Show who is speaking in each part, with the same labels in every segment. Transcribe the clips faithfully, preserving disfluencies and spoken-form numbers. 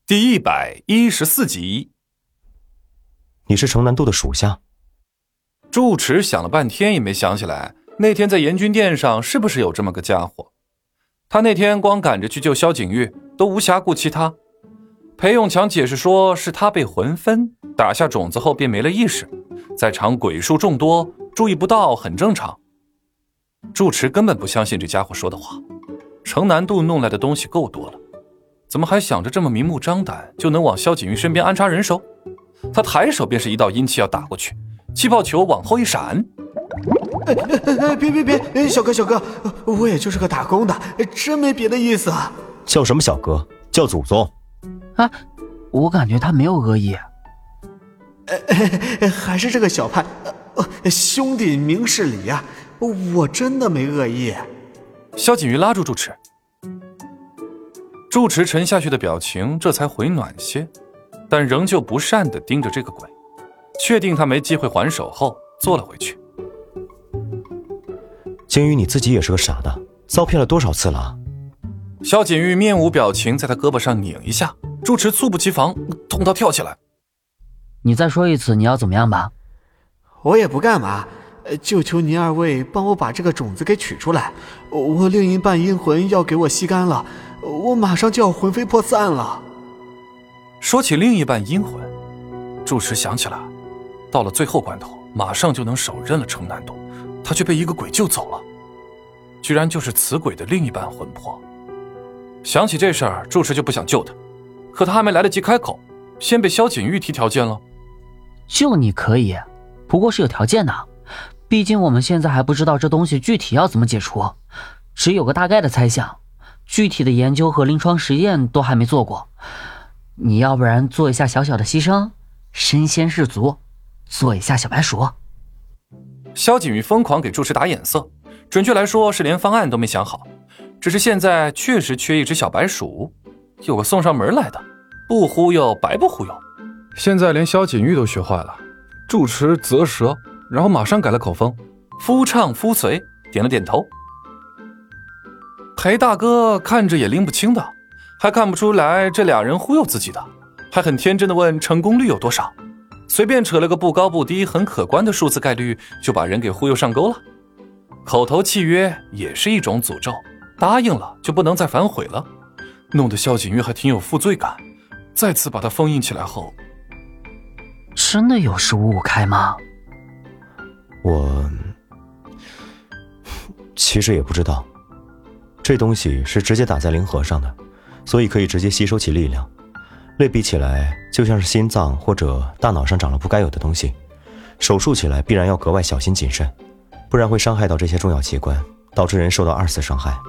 Speaker 1: 第一百一十四集。
Speaker 2: 你是城南渡的属下？
Speaker 1: 住持想了半天也没想起来，那天在严军殿上是不是有这么个家伙？他那天光赶着去救萧景玉，都无暇顾其他。裴永强解释说，是他被魂分，打下种子后便没了意识，在场鬼数众多，注意不到很正常。住持根本不相信这家伙说的话，城南渡弄来的东西够多了，怎么还想着这么明目张胆就能往萧景玉身边安插人手？他抬手便是一道阴气要打过去，气泡球往后一闪。
Speaker 3: 哎哎哎！别别别！小哥小哥，我也就是个打工的，真没别的意思啊。
Speaker 2: 叫什么小哥？叫祖宗。
Speaker 4: 啊，我感觉他没有恶意。
Speaker 3: 哎哎，还是这个小派，呃、兄弟明事理啊，我真的没恶意。
Speaker 1: 萧景玉拉住住持，住持沉下去的表情这才回暖些，但仍旧不善地盯着这个鬼，确定他没机会还手后坐了回去。
Speaker 2: 景玉，你自己也是个傻的，遭骗了多少次了？
Speaker 1: 萧景玉面无表情，在他胳膊上拧一下，住持猝不及防，痛到跳起来。
Speaker 4: 你再说一次你要怎么样吧？
Speaker 3: 我也不干嘛，就求您二位帮我把这个种子给取出来，我另一半阴魂要给我吸干了，我马上就要魂飞魄散了。
Speaker 1: 说起另一半阴魂，住持想起来，到了最后关头，马上就能手刃了城南渡，他却被一个鬼救走了，居然就是此鬼的另一半魂魄。想起这事儿，住持就不想救他，可他还没来得及开口，先被萧景玉提条件了。
Speaker 4: 救你可以，不过是有条件的，毕竟我们现在还不知道这东西具体要怎么解除，只有个大概的猜想，具体的研究和临床实验都还没做过。你要不然做一下小小的牺牲，身先士卒，做一下小白鼠。
Speaker 1: 萧景玉疯狂给住持打眼色，准确来说是连方案都没想好，只是现在确实缺一只小白鼠，有个送上门来的，不忽悠白不忽悠。现在连萧景玉都学坏了，住持啧舌，然后马上改了口风，夫唱夫随，点了点头。裴大哥看着也拎不清的，还看不出来这俩人忽悠自己的，还很天真的问成功率有多少，随便扯了个不高不低很可观的数字概率，就把人给忽悠上钩了。口头契约也是一种诅咒，答应了就不能再反悔了，弄得萧景玉还挺有负罪感。再次把它封印起来后，
Speaker 4: 真的有事五五开吗？
Speaker 2: 我其实也不知道，这东西是直接打在灵核上的，所以可以直接吸收其力量，类比起来就像是心脏或者大脑上长了不该有的东西，手术起来必然要格外小心谨慎，不然会伤害到这些重要器官，导致人受到二次伤害。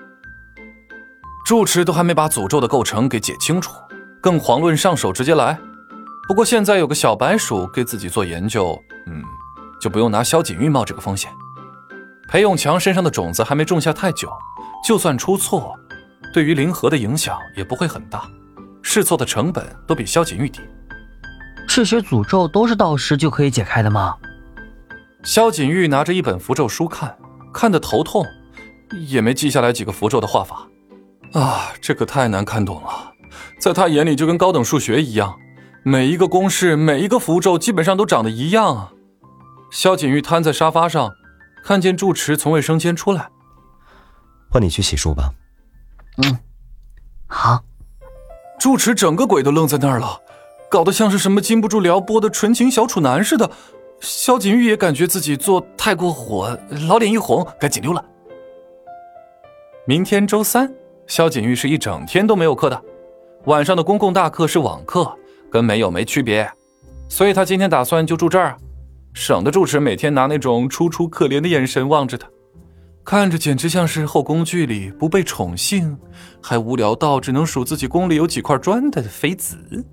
Speaker 1: 住持都还没把诅咒的构成给解清楚，更遑论上手直接来。不过现在有个小白鼠给自己做研究，嗯，就不用拿萧景玉冒这个风险。裴永强身上的种子还没种下太久，就算出错，对于灵核的影响也不会很大，试错的成本都比萧景玉低。
Speaker 4: 这些诅咒都是道士就可以解开的吗？
Speaker 1: 萧景玉拿着一本符咒书看，看得头痛，也没记下来几个符咒的画法。啊，这可太难看懂了，在他眼里就跟高等数学一样，每一个公式，每一个符咒基本上都长得一样啊。萧景玉瘫在沙发上，看见住持从卫生间出来。
Speaker 2: 换你去洗漱吧。
Speaker 4: 嗯，好。
Speaker 1: 住持整个鬼都愣在那儿了，搞得像是什么禁不住撩拨的纯情小处男似的。萧景玉也感觉自己做太过火，老脸一红，赶紧溜了。明天周三，萧景玉是一整天都没有课的，晚上的公共大课是网课，跟没有没区别，所以他今天打算就住这儿，省得住持每天拿那种楚楚可怜的眼神望着他，看着简直像是后宫剧里不被宠幸还无聊到只能数自己宫里有几块砖的妃子。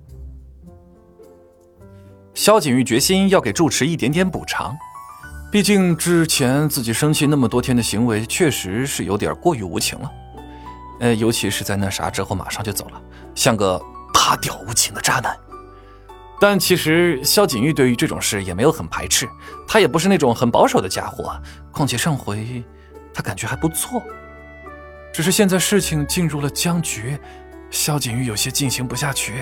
Speaker 1: 萧景玉决心要给住持一点点补偿，毕竟之前自己生气那么多天的行为确实是有点过于无情了，呃，尤其是在那啥之后马上就走了，像个怕掉无情的渣男。但其实萧景玉对于这种事也没有很排斥，他也不是那种很保守的家伙，况且上回他感觉还不错，只是现在事情进入了僵局， 萧景玉有些进行不下去。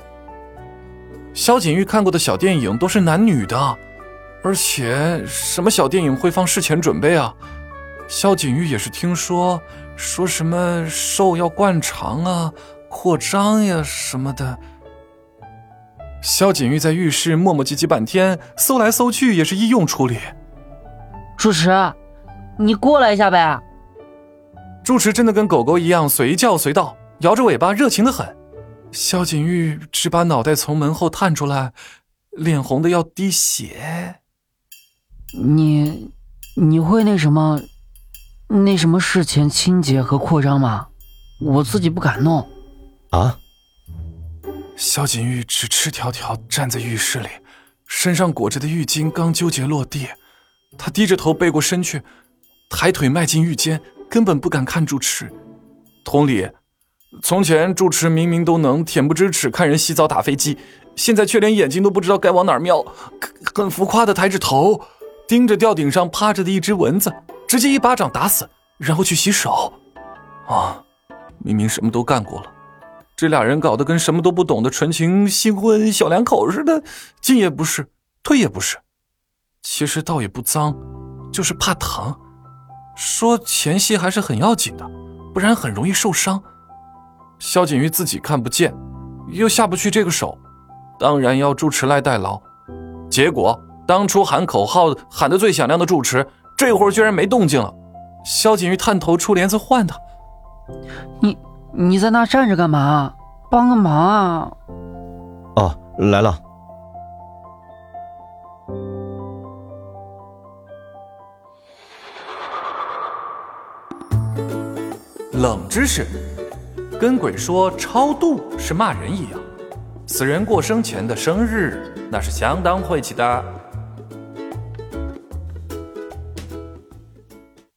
Speaker 1: 萧景玉看过的小电影都是男女的，而且什么小电影会放事前准备啊？萧景玉也是听说，说什么兽要灌肠啊、扩张呀什么的。萧景玉在浴室磨磨唧唧半天，搜来搜去也是一用处理。
Speaker 4: 主持，你过来一下呗。
Speaker 1: 住持真的跟狗狗一样随叫随到，摇着尾巴热情得很。萧景玉只把脑袋从门后探出来，脸红的要滴血。
Speaker 4: 你你会那什么那什么事前清洁和扩张吗？我自己不敢弄。
Speaker 2: 啊？
Speaker 1: 萧景玉只赤条条站在浴室里，身上裹着的浴巾刚纠结落地，他低着头背过身去，抬腿迈进浴间，根本不敢看住持。同理，从前住持明明都能恬不知耻看人洗澡打飞机，现在却连眼睛都不知道该往哪儿瞄，很浮夸的抬着头盯着吊顶上趴着的一只蚊子，直接一巴掌打死，然后去洗手。啊，明明什么都干过了，这俩人搞得跟什么都不懂的纯情新婚小两口似的，进也不是，退也不是。其实倒也不脏，就是怕疼。说前戏还是很要紧的，不然很容易受伤。萧景玉自己看不见，又下不去这个手，当然要住持来代劳。结果当初喊口号喊得最响亮的住持，这会儿居然没动静了。萧景玉探头出帘子唤他：
Speaker 4: 你你在那站着干嘛？帮个忙啊！
Speaker 2: 哦，来了。
Speaker 1: 冷知识，跟鬼说超度是骂人一样，死人过生前的生日那是相当晦气的。